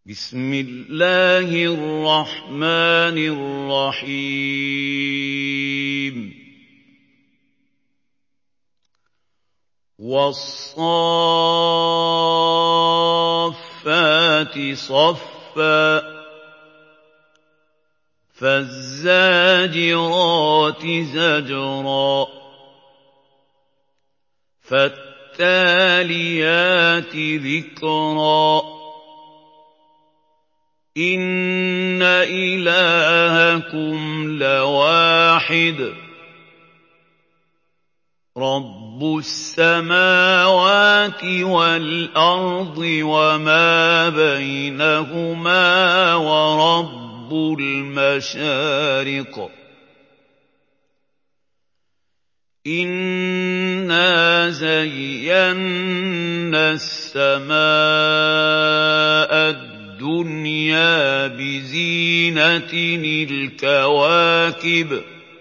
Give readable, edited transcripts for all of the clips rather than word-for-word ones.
بسم الله الرحمن الرحيم والصافات صفا فالزاجرات زجرا فالتاليات ذكرا إِنَّ إِلَٰهَكُمْ لَوَاحِدٌ رَّبُّ السَّمَاوَاتِ وَالْأَرْضِ وَمَا بَيْنَهُمَا وَرَبُّ الْمَشَارِقِ إِنَّا زَيَّنَّا السَّمَاءَ الدُّنْيَا بِزِينَةٍ الْكَوَاكِبِ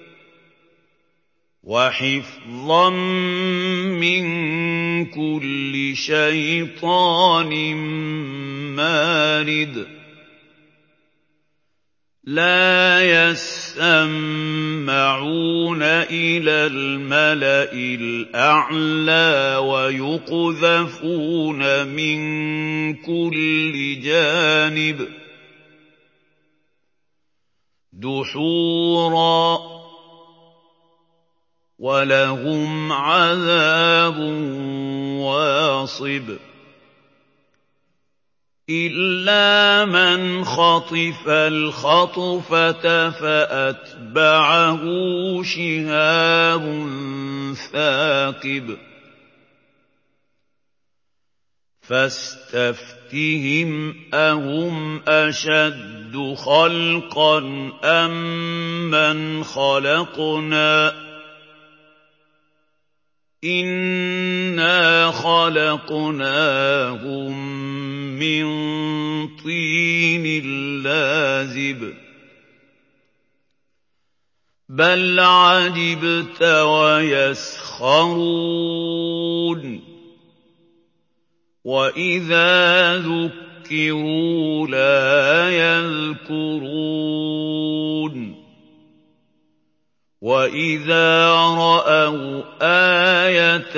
وَحِفْظًا مِّن كُلِّ شَيْطَانٍ مَّارِدٍ لَّا يَسَّمَّعُونَ إِلَى الْمَلَإِ الْأَعْلَىٰ وَيُقْذَفُونَ مِن كُلِّ جَانِبٍ دُحُورًا ۖ وَلَهُمْ عَذَابٌ وَاصِبٌ إِلَّا مَنْ خَطِفَ الْخَطْفَةَ فَأَتْبَعَهُ شِهَابٌ ثَاقِبٌ فَاسْتَفْتِهِمْ أَهُمْ أَشَدُّ خَلْقًا أَمَّنْ خَلَقْنَا ۚ إِنَّا خَلَقْنَاهُم مِّن طِينٍ لَّازِبٍ بَلْ عَجِبْتَ وَيَسْخَرُونَ وَإِذَا ذُكِّرُوا لَا يَذْكُرُونَ وَإِذَا رَأَوْا آيَةً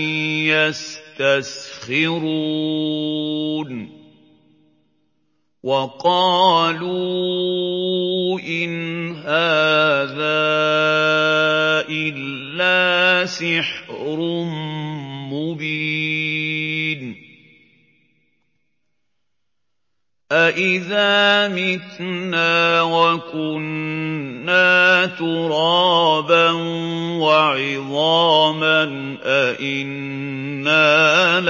يَسْتَسْخِرُونَ وَقَالُوا إِنْ هَٰذَا إِلَّا سِحْرٌ مُّبِينٌ أَإِذَا مِتْنَا وَكُنَّا تُرَابًا وَعِظَامًا أَإِنَّا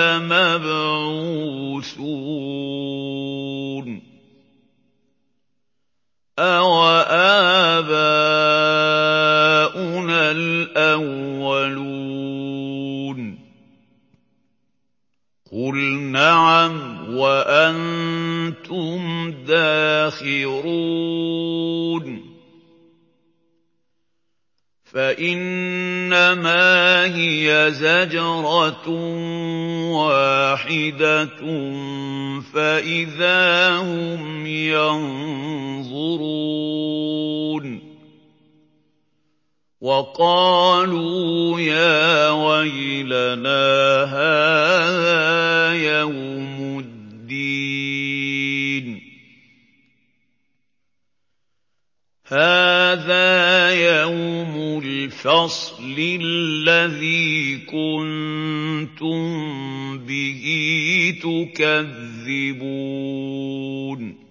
لَمَبْعُوثُونَ أَوَآبَاؤُنَا الْأَوَّلُونَ قُلْ نَعَمْ وَأَنتُمْ دَاخِرُونَ فَإِنَّمَا هِيَ زَجْرَةٌ وَاحِدَةٌ فَإِذَا هُمْ يَنظُرُونَ وَقَالُوا يَا وَيْلَنَا هَٰذَا يَوْمُ الدِّينِ هَٰذَا يَوْمُ الْفَصْلِ الَّذِي كُنتُم بِهِ تُكَذِّبُونَ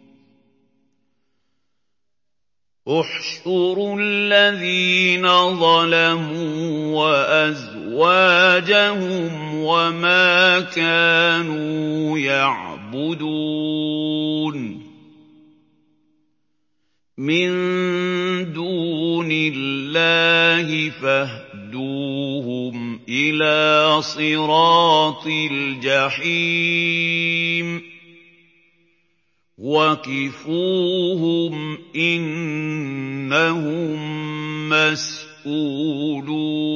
احْشُرُوا الَّذِينَ ظَلَمُوا وَأَزْوَاجَهُمْ وَمَا كَانُوا يَعْبُدُونَ مِن دُونِ اللَّهِ فَاهْدُوهُمْ إِلَىٰ صِرَاطِ الْجَحِيمِ وَقِفُوهُمْ إِنَّهُم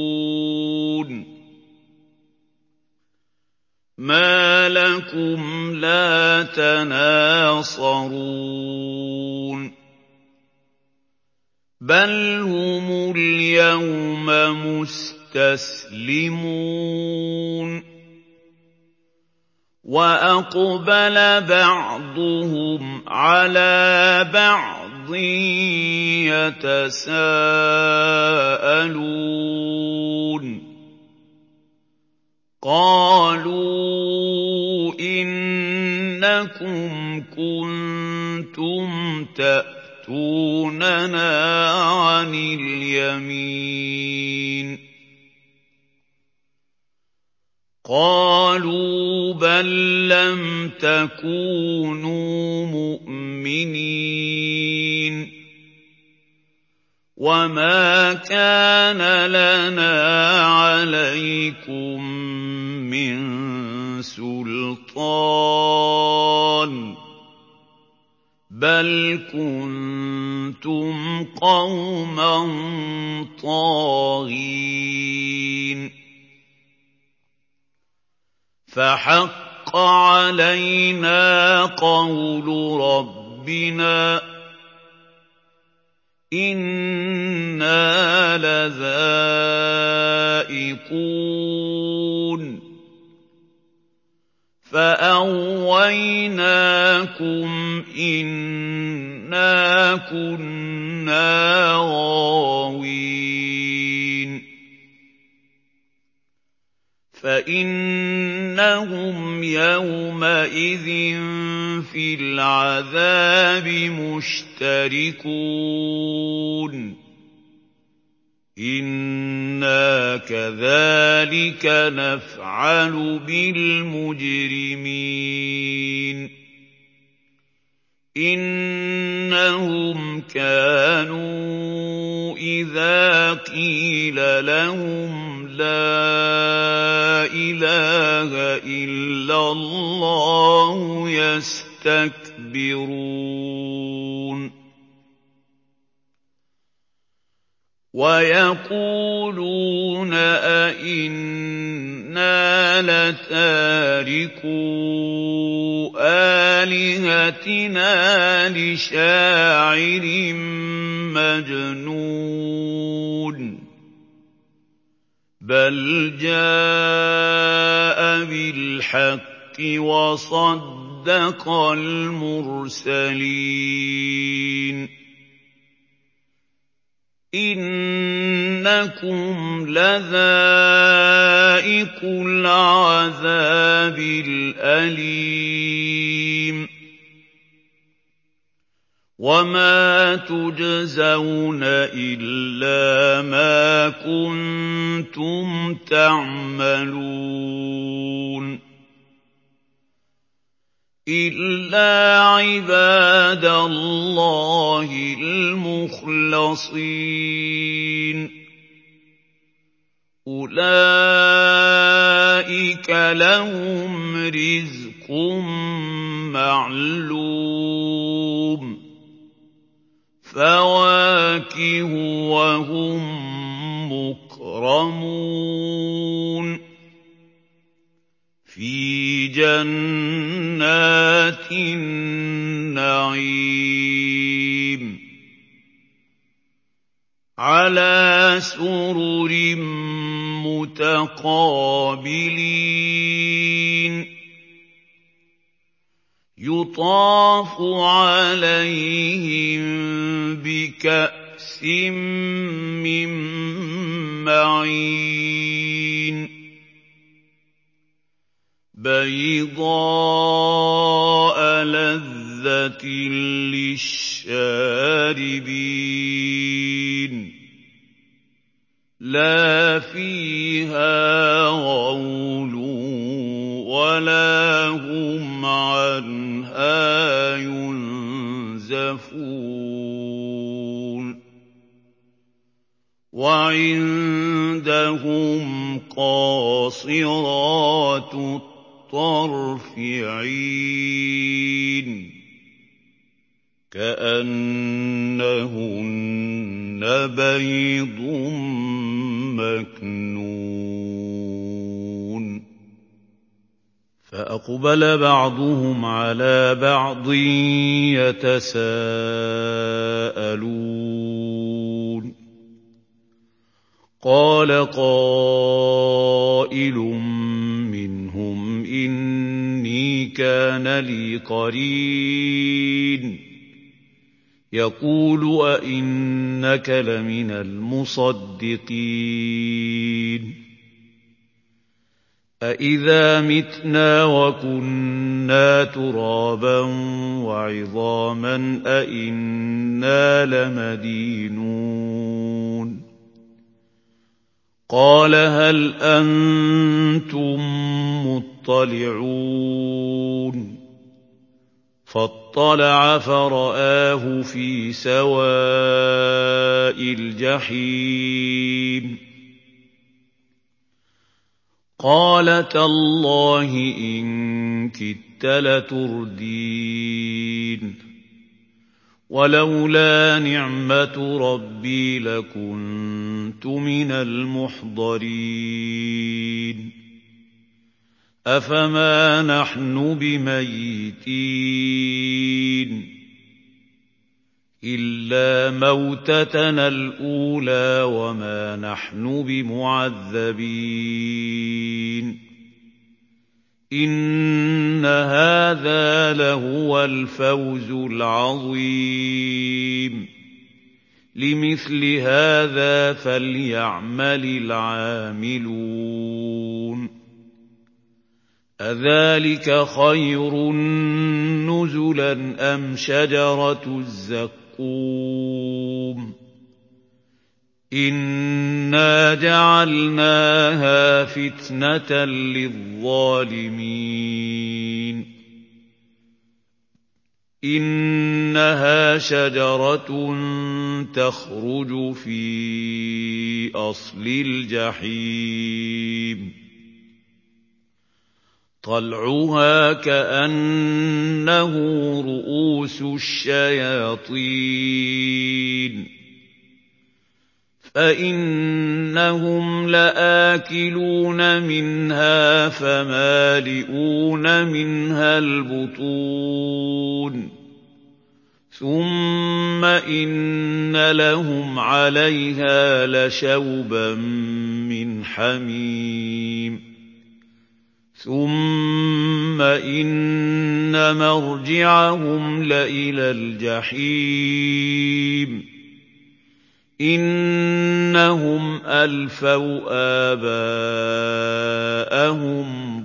مَّسْئُولُونَ مَا لَكُمْ لَا تَنَاصَرُونَ بَلْ هُمُ الْيَوْمَ مُسْتَسْلِمُونَ وَأَقْبَلَ بَعْضُهُمْ عَلَىٰ بَعْضٍ يَتَسَاءَلُونَ قَالُوا إِنَّكُمْ كُنتُمْ تَأْتُونَنَا عَنِ الْيَمِينِ قَالُوا بَل لَّمْ تَكُونُوا مُؤْمِنِينَ وَمَا كَانَ لَنَا عَلَيْكُم مِّن سُلْطَانٍ بَلْ كُنتُمْ قَوْمًا طَاغِينَ فَحَقَّ عَلَيْنَا قَوْلُ رَبِّنَا إِنَّا لَذَائِقُونَ فَأَغْوَيْنَاكُمْ إِنَّا كُنَّا غَاوِينَ فَإِنَّهُمْ يَوْمَئِذٍ فِي الْعَذَابِ مُشْتَرِكُونَ إِنَّا كَذَٰلِكَ نَفْعَلُ بِالْمُجْرِمِينَ إِنَّهُمْ كَانُوا إِذَا قِيلَ لَهُمْ لَا إِلَٰهَ إِلَّا اللَّهُ يَسْتَكْبِرُونَ وَيَقُولُونَ أَئِنَّا لَتَارِكُو آلِهَتِنَا لِشَاعِرٍ مَّجْنُونٍ بَلْ جَاءَ بِالْحَقِّ وَصَدَّقَ الْمُرْسَلِينَ إِنَّكُمْ لَذَائِقُو الْعَذَابِ الْأَلِيمِ وَمَا تُجْزَوْنَ إِلَّا مَا كُنتُمْ تَعْمَلُونَ إِلَّا عِبَادَ اللَّهِ الْمُخْلَصِينَ أُولَٰئِكَ لَهُمْ رِزْقٌ مَّعْلُومٌ فَوَاكِهُ وَهُم مُّكْرَمُونَ فِي جَنَّاتِ النَّعِيمِ عَلَىٰ سُرُرٍ مُّتَقَابِلِينَ يُطَافُ عَلَيْهِم بِكَأْسٍ مِّن مَّعِينٍ بَيْضَاءَ لَذَّةٍ لِّلشَّارِبِينَ لَا فِيهَا غَوْلٌ وَلَا هُمْ عَنْهَا يُنزَفُونَ وَعِندَهُمْ قَاصِرَاتُ الطَّرْفِ عِينٌ كَأَنَّهُنَّ بَيْضٌ مَّكْنُونٌ. فأقبل بعضهم على بعض يتساءلون قال قائل منهم إني كان لي قرين يقول أئنك لمن المصدقين أئذا متنا وكنا ترابا وعظاما أئنا لمدينون قال هل أنتم مطلعون فاطلع فرآه في سواء الجحيم قال تالله إن كدت لتردين ولولا نعمة ربي لكنت من المحضرين أفما نحن بميتين إلا موتتنا الأولى وما نحن بمعذبين إن هذا لهو الفوز العظيم لمثل هذا فليعمل العاملون أذلك خير نزلا أم شجرة الزقوم إنا جعلناها فتنة للظالمين إنها شجرة تخرج في أصل الجحيم طلعها كأنه رؤوس الشياطين فإنهم لآكلون منها فمالئون منها البطون ثم إن لهم عليها لشوبا من حميم ثم إن مرجعهم لإلى الجحيم إنهم ألفوا آباءهم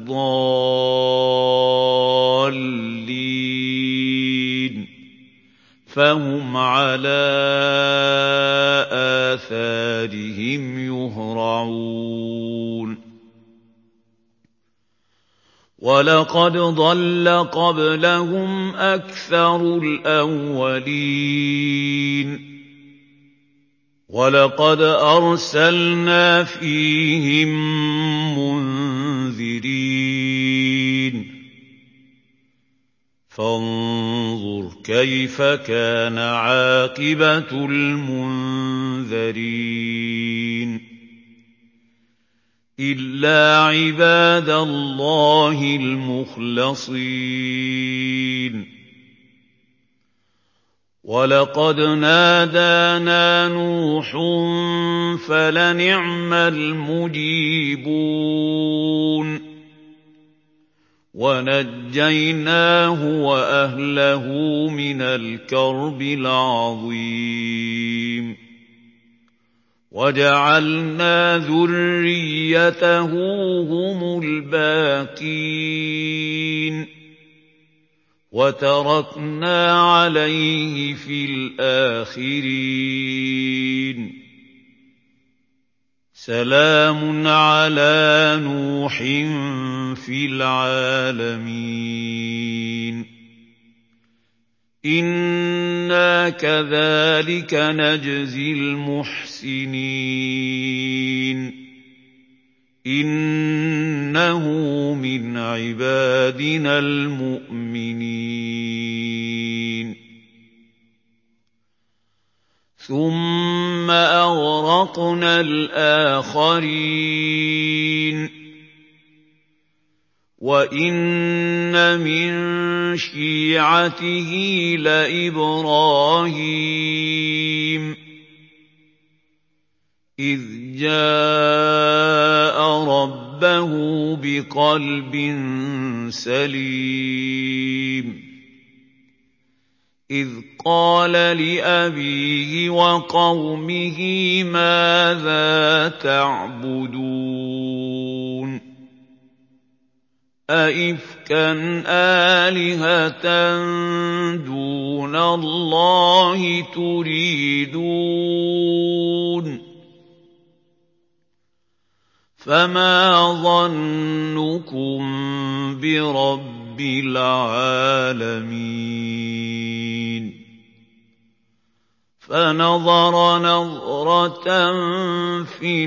ضالين فهم على آثارهم يهرعون ولقد ضل قبلهم أكثر الأولين ولقد أرسلنا فيهم منذرين فانظر كيف كان عاقبة المنذرين إلا عباد الله المخلصين ولقد نادانا نوح فلنعم المجيبون ونجيناه وأهله من الكرب العظيم وجعلنا ذريته هم الباقين وتركنا عليه في الآخرين سلام على نوح في العالمين إنا كذلك نجزي المحسنين إنه من عبادنا المؤمنين ثم أغرقنا الآخرين وَإِنَّ مِن شِيعَتِهِ لَإِبْرَاهِيمَ إِذْ جَاءَ رَبَّهُ بِقَلْبٍ سَلِيمٍ إِذْ قَالَ لِأَبِيهِ وَقَوْمِهِ مَاذَا تَعْبُدُونَ أَئِفْكًا آلِهَةً دُونَ اللَّهِ تُرِيدُونَ فَمَا ظَنُّكُم بِرَبِّ الْعَالَمِينَ فَنَظَرَ نَظْرَةً فِي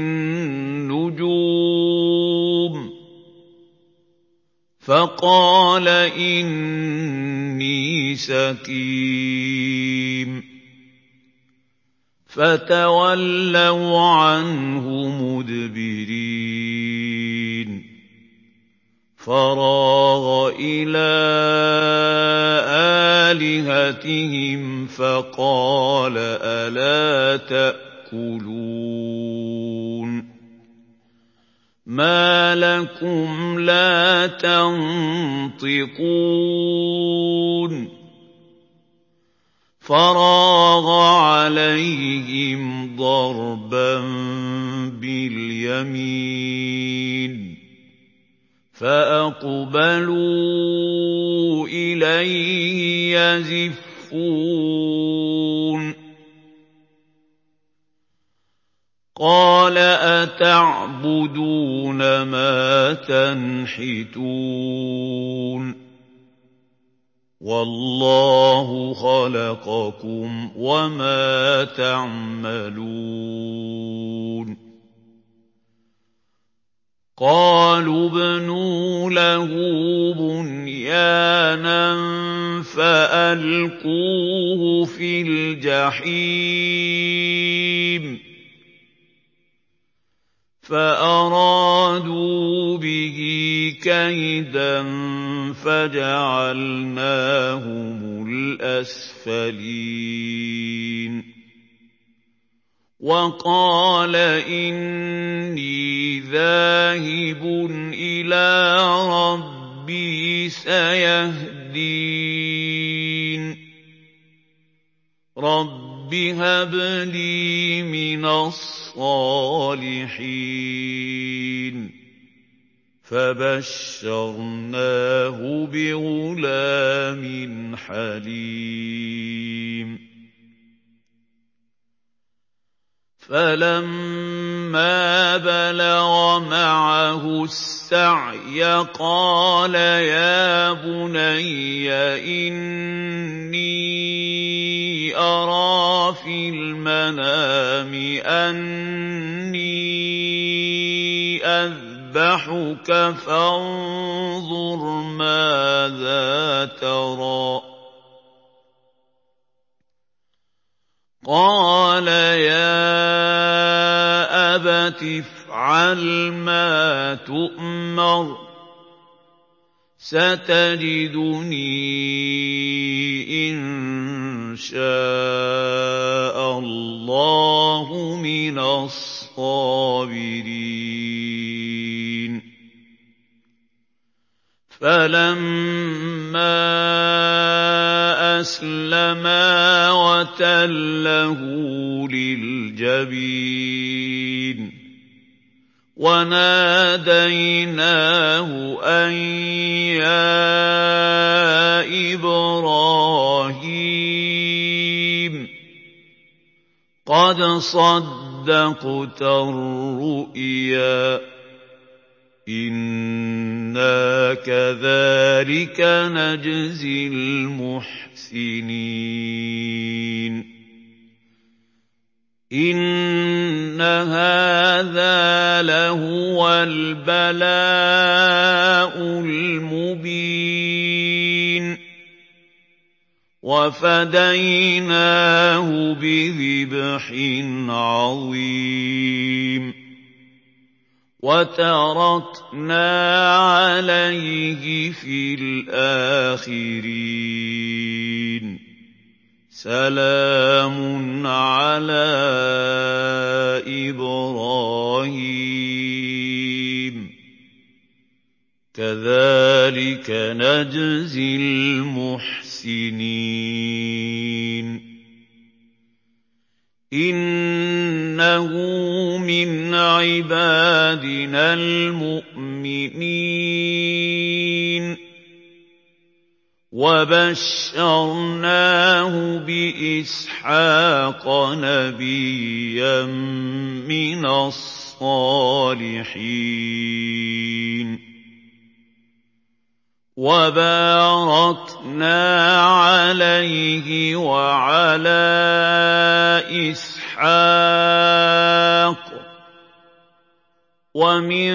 النُّجُومِ فَقَالَ إِنِّي سَقِيمٌ فَتَوَلَّوْا عَنْهُ مُدْبِرِينَ فَرَاغَ إِلَىٰ آلِهَتِهِمْ فَقَالَ أَلَا تَأْكُلُونَ مَا لَكُمْ لَا تَنطِقُونَ فَرَاغَ عَلَيْهِمْ ضَرْبًا بِالْيَمِينِ فَأَقْبَلُوا إِلَيْهِ يَزِفُّونَ قَالَ أَتَعْبُدُونَ مَا تَنْحِتُونَ وَاللَّهُ خَلَقَكُمْ وَمَا تَعْمَلُونَ قَالُوا ابْنُوا لَهُ بُنْيَانًا فَأَلْقُوهُ فِي الْجَحِيمِ فَأَرَادُوا بِهِ كَيْدًا فَجَعَلْنَاهُمُ الْأَسْفَلِينَ وَقَالَ إِنِّي ذَاهِبٌ إِلَىٰ رَبِّي سَيَهْدِينِ رَبِّ هَبْ لِي مِنَ الصَّالِحِينَ فَبَشَّرْنَاهُ بِغُلَامٍ حَلِيمٍ فَلَمَّا بَلَغَ مَعَهُ السَّعْيَ قَالَ يَا بُنَيَّ إِنِّي أَرَىٰ فِي الْمَنَامِ أَنِّي أَذْبَحُكَ فَانظُرْ مَاذَا تَرَىٰ قَالَ يَا أَبَتِ افْعَلْ مَا تُؤْمَرُ سَتَجِدُنِي إِن شَاءَ اللَّهُ مِنَ الصَّابِرِينَ فَلَمَّا أَسْلَمَا وَتَلَّهُ لِلْجَبِينِ وَنَادَيْنَاهُ أَن يَا إِبْرَاهِيمُ قَدْ صَدَّقْتَ الرُّؤْيَا إِنَّا كَذَٰلِكَ نَجْزِي الْمُحْسِنِينَ إِنَّ هَٰذَا لَهُوَ الْبَلَاءُ الْمُبِينُ وَفَدَيْنَاهُ بِذِبْحٍ عَظِيمٍ وَتَرَكْنَا عَلَيْهِ فِي الْآخِرِينَ سَلَامٌ عَلَىٰ إِبْرَاهِيمَ كَذَٰلِكَ نَجْزِي الْمُحْسِنِينَ إِنَّهُ مِنْ عِبَادِنَا الْمُؤْمِنِينَ وَبَشَّرْنَاهُ بِإِسْحَاقَ نَبِيًّا مِّنَ الصَّالِحِينَ وَبَارَكْنَا عَلَيْهِ وَعَلَىٰ إِسْحَاقَ وَمِن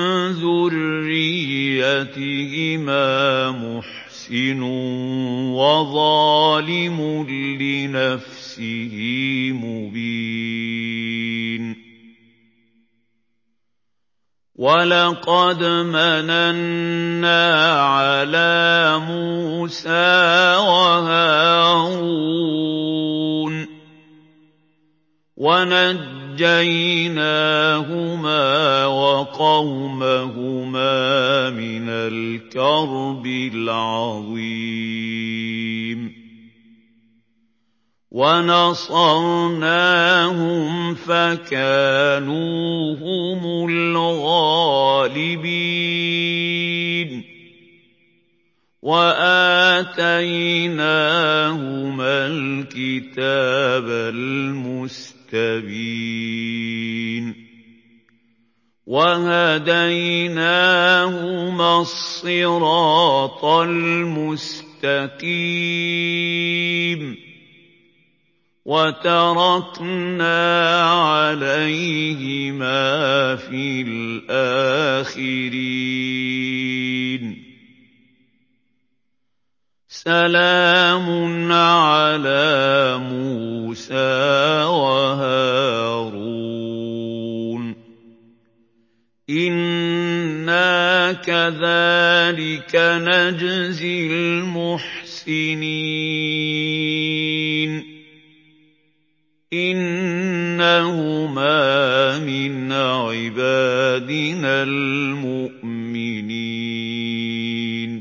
ذُرِّيَّتِهِمَا مُحْسِنٌ وَظَالِمٌ لِّنَفْسِهِ مُبِينٌ وَلَقَدْ مَنَنَّا عَلَىٰ مُوسَىٰ وَهَارُونَ وَنَجَّيْنَاهُمَا وَقَوْمَهُمَا مِنَ الْكَرْبِ الْعَظِيمِ وَنَصَرْنَاهُمْ فَكَانُوا هُمُ الْغَالِبِينَ وَآتَيْنَاهُمَا الْكِتَابَ الْمُسْتَبِينَ وَهَدَيْنَاهُمَا الصِّرَاطَ الْمُسْتَقِيمَ وَتَرَكْنَا عَلَيْهِمَا فِي الْآخِرِينَ سَلَامٌ عَلَىٰ مُوسَىٰ وَهَارُونَ إِنَّا كَذَٰلِكَ نَجْزِي الْمُحْسِنِينَ إِنَّهُمَا مِنْ عِبَادِنَا الْمُؤْمِنِينَ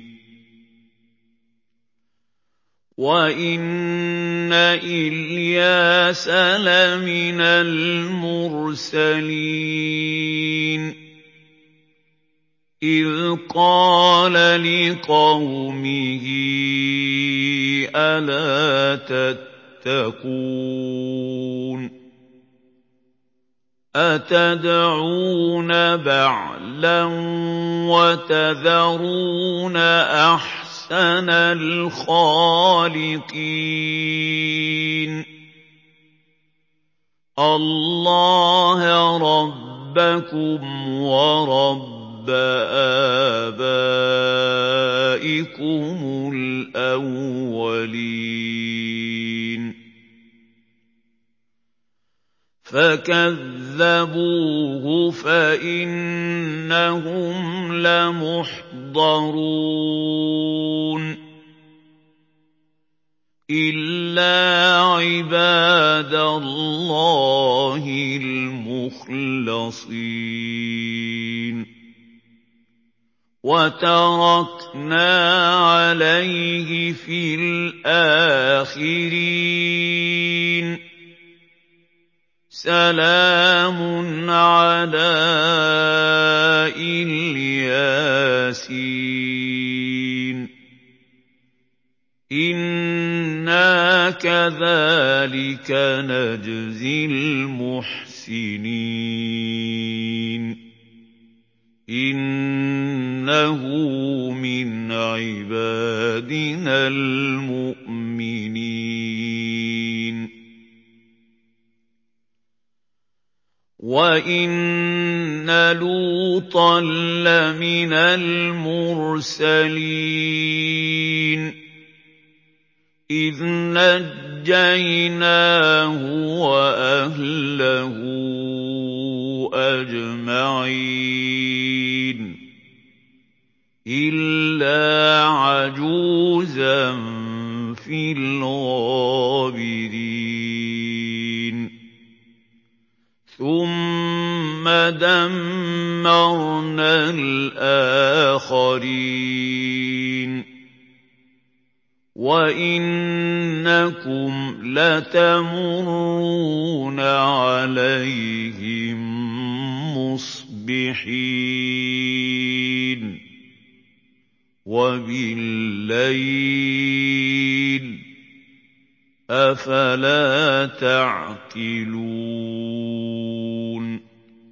وَإِنَّ إِلْيَاسَ لَمِنَ الْمُرْسَلِينَ إِذْ قَالَ لِقَوْمِهِ أَلَا تَتَّقُونَ أَتَدْعُونَ بَعْلًا وَتَذَرُونَ أَحْسَنَ الْخَالِقِينَ اللَّهَ رَبَّكُمْ وَرَبَّ آبَائِكُمُ الْأَوَّلِينَ فَكَذَّبُوهُ فَإِنَّهُمْ لَمُحْضَرُونَ إِلَّا عِبَادَ اللَّهِ الْمُخْلَصِينَ وَتَرَكْنَا عَلَيْهِ فِي الْآخِرِينَ سَلَامٌ عَلَىٰ الْيَاسِينَ إِنَّا كَذَٰلِكَ نَجْزِي الْمُحْسِنِينَ إِنَّهُ مِنْ عِبَادِنَا الْمُؤْمِنِينَ وَإِنَّ لُوطًا لَّمِنَ الْمُرْسَلِينَ إِذْ نَجَّيْنَاهُ وَأَهْلَهُ أجمعين إلا عجوزا في الغابرين ثم دمرنا الآخرين وَإِنَّكُمْ لَتَمُرُّونَ عَلَيْهِم مُّصْبِحِينَ وَبِاللَّيْلِ ۗ أَفَلَا تَعْقِلُونَ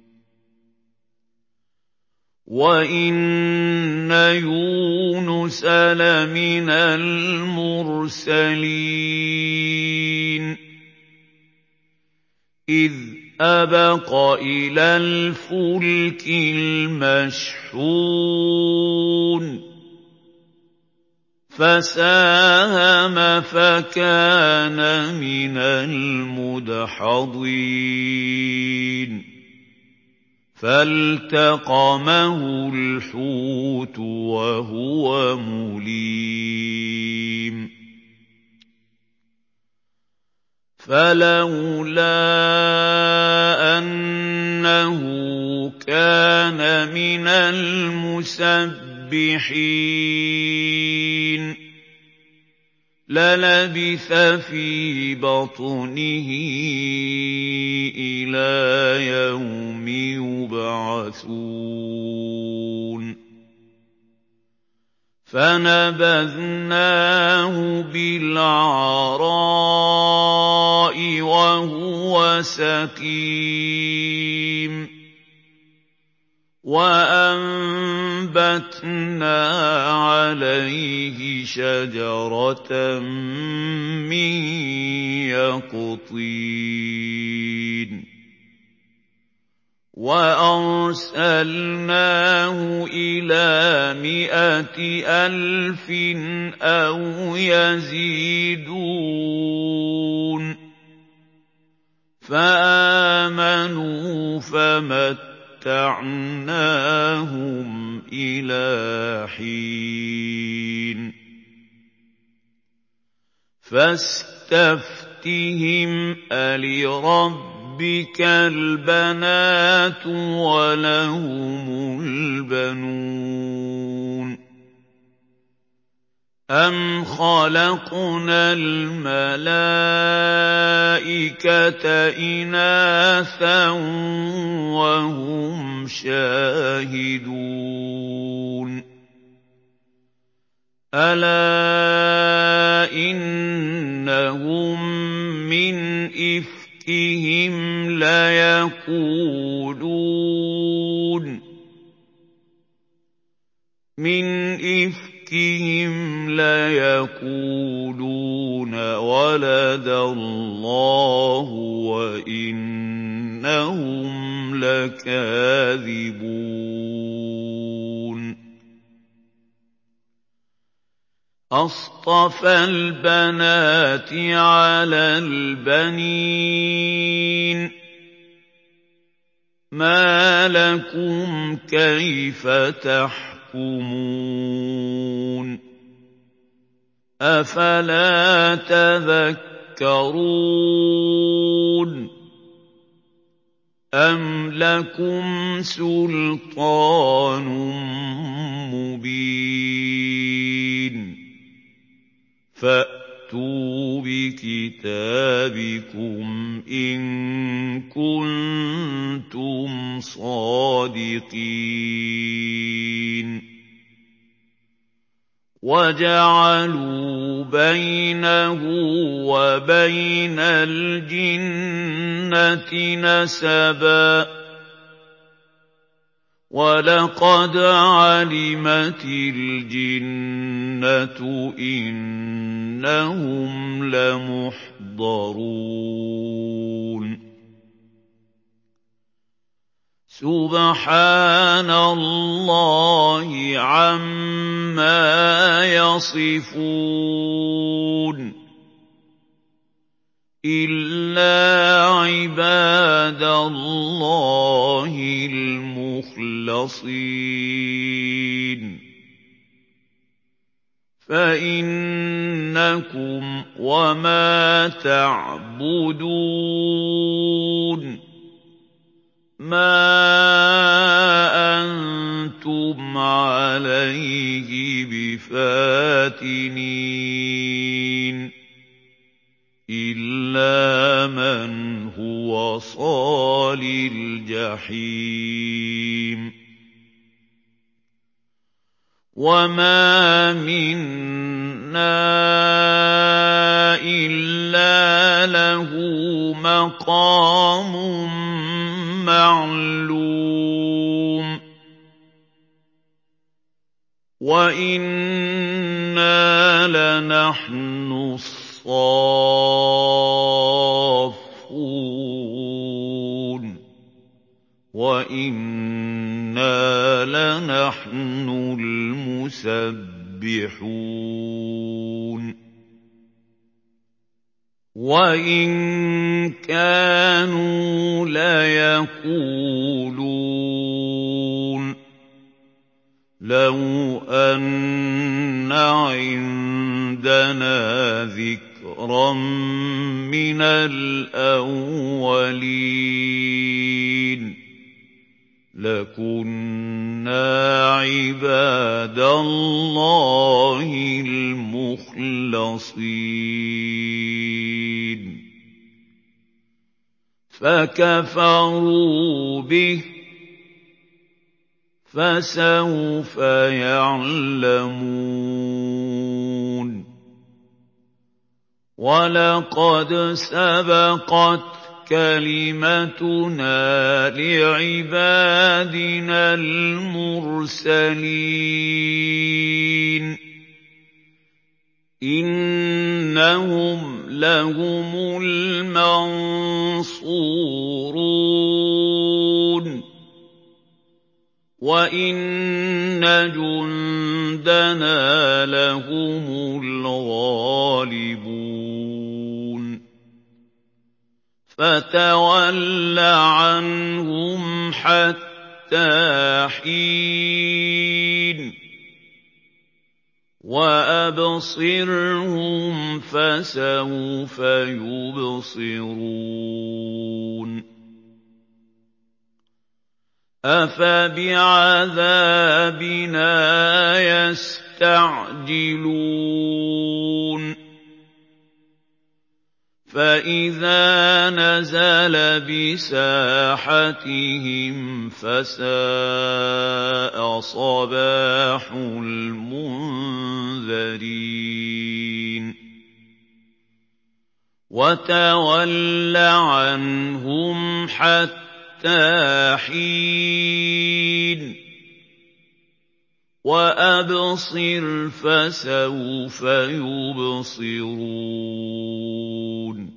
وَإِنَّ يُونُسَ لَمِنَ الْمُرْسَلِينَ إِذْ أَبَقَ إِلَى الْفُلْكِ الْمَشْحُونِ فَسَاهَمَ فَكَانَ مِنَ الْمُدْحَضِينَ فَالْتَقَمَهُ الْحُوتُ وَهُوَ مُلِيمٌ فَلَوْلَا أَنَّهُ كَانَ مِنَ الْمُسَبِّحِينَ لَلَبِثَ فِي بَطْنِهِ إِلَىٰ يَوْمِ يُبْعَثُونَ فَنَبَذْنَاهُ بِالْعَرَاءِ وَهُوَ سَقِيمٌ وَأَنبَتْنَا عَلَيْهِ شَجَرَةً مِّن يَقْطِينٍ وَأَرْسَلْنَاهُ إِلَىٰ 100,000 أَوْ يَزِيدُونَ فَآمَنُوا فَمَتَّعْنَاهُمْ إِلَىٰ حِينٍ فَاسْتَفْتِهِمْ أَلِرَبِّكَ الْبَنَاتُ وَلَهُمُ الْبَنُونَ أَمْ خَلَقْنَا الْمَلَائِكَةَ إِنَاثًا وَهُمْ شَاهِدُونَ أَلَا إِنَّهُم مِّنْ إِفْكِهِمْ لَيَقُولُونَ وَلَدَ اللَّهُ وَإِنَّهُمْ لَكَاذِبُونَ أَصْطَفَى الْبَنَاتِ عَلَى الْبَنِينَ مَا لَكُمْ كَيْفَ تَحْكُمُونَ أَفَلَا تَذَكَّرُونَ أَمْ لَكُمْ سُلْطَانٌ مُّبِينٌ فَأْتُوا بِكِتَابِكُمْ إِن كُنتُمْ صَادِقِينَ وَجَعَلُوا بَيْنَهُ وَبَيْنَ الْجِنَّةِ نَسَبًا وَلَقَدْ عَلِمَتِ الْجِنَّةُ إِنَّهُمْ لَمُحْضَرُونَ سُبْحَانَ اللَّهِ عَمَّا يَصِفُونَ إِلَّا عِبَادَ اللَّهِ الْمُخْلَصِينَ فَإِنَّكُمْ وَمَا تَعْبُدُونَ مَا أَنتُمْ عَلَيْهِ بِفَاتِنِينَ إِلَّا مَنْ هُوَ صَالِ الْجَحِيمِ وَمَا مِنَّا إِلَّا لَهُ مَقَامٌ مَّعْلُومٌ وَإِنَّا لَنَحْنُ الصَّافُّونَ وَإِنَّا لَنَحْنُ الْمُسَبِّحُونَ وَإِن كَانُوا لَيَقُولُونَ لَوْ أَنَّ عِندَنَا ذِكْرًا مِّنَ الْأَوَّلِينَ لَكُنَّا عِبَادَ اللَّهِ الْمُخْلَصِينَ فَكَفَرُوا بِهِ فَسَوْفَ يَعْلَمُونَ وَلَقَدْ سَبَقَتْ كَلِمَتُنَا لِعِبَادِنَا الْمُرْسَلِينَ إِنَّهُمْ لَهُمُ الْمَنصُورُونَ وَإِنَّ جُندَنَا لَهُمُ الْغَالِبُونَ فَتَوَلَّ عَنْهُمْ حَتَّىٰ حِينٍ وَأَبْصِرْهُمْ فَسَوْفَ يُبْصِرُونَ أَفَبِعَذَابِنَا يَسْتَعْجِلُونَ فَإِذَا نَزَلَ بِسَاحَتِهِمْ فَسَاءَ صَبَاحُ الْمُنذَرِينَ وَتَوَلَّ عَنْهُمْ حَتَّىٰ حِينٍ وَأَبْصِرْ فَسَوْفَ يُبْصِرُونَ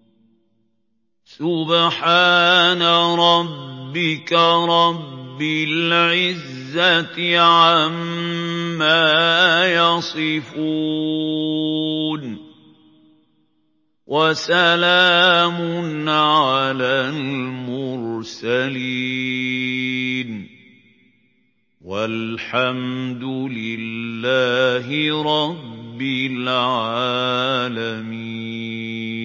سُبْحَانَ رَبِّكَ رَبِّ الْعِزَّةِ عَمَّا يَصِفُونَ وَسَلَامٌ عَلَى الْمُرْسَلِينَ وَالْحَمْدُ لِلَّهِ رَبِّ الْعَالَمِينَ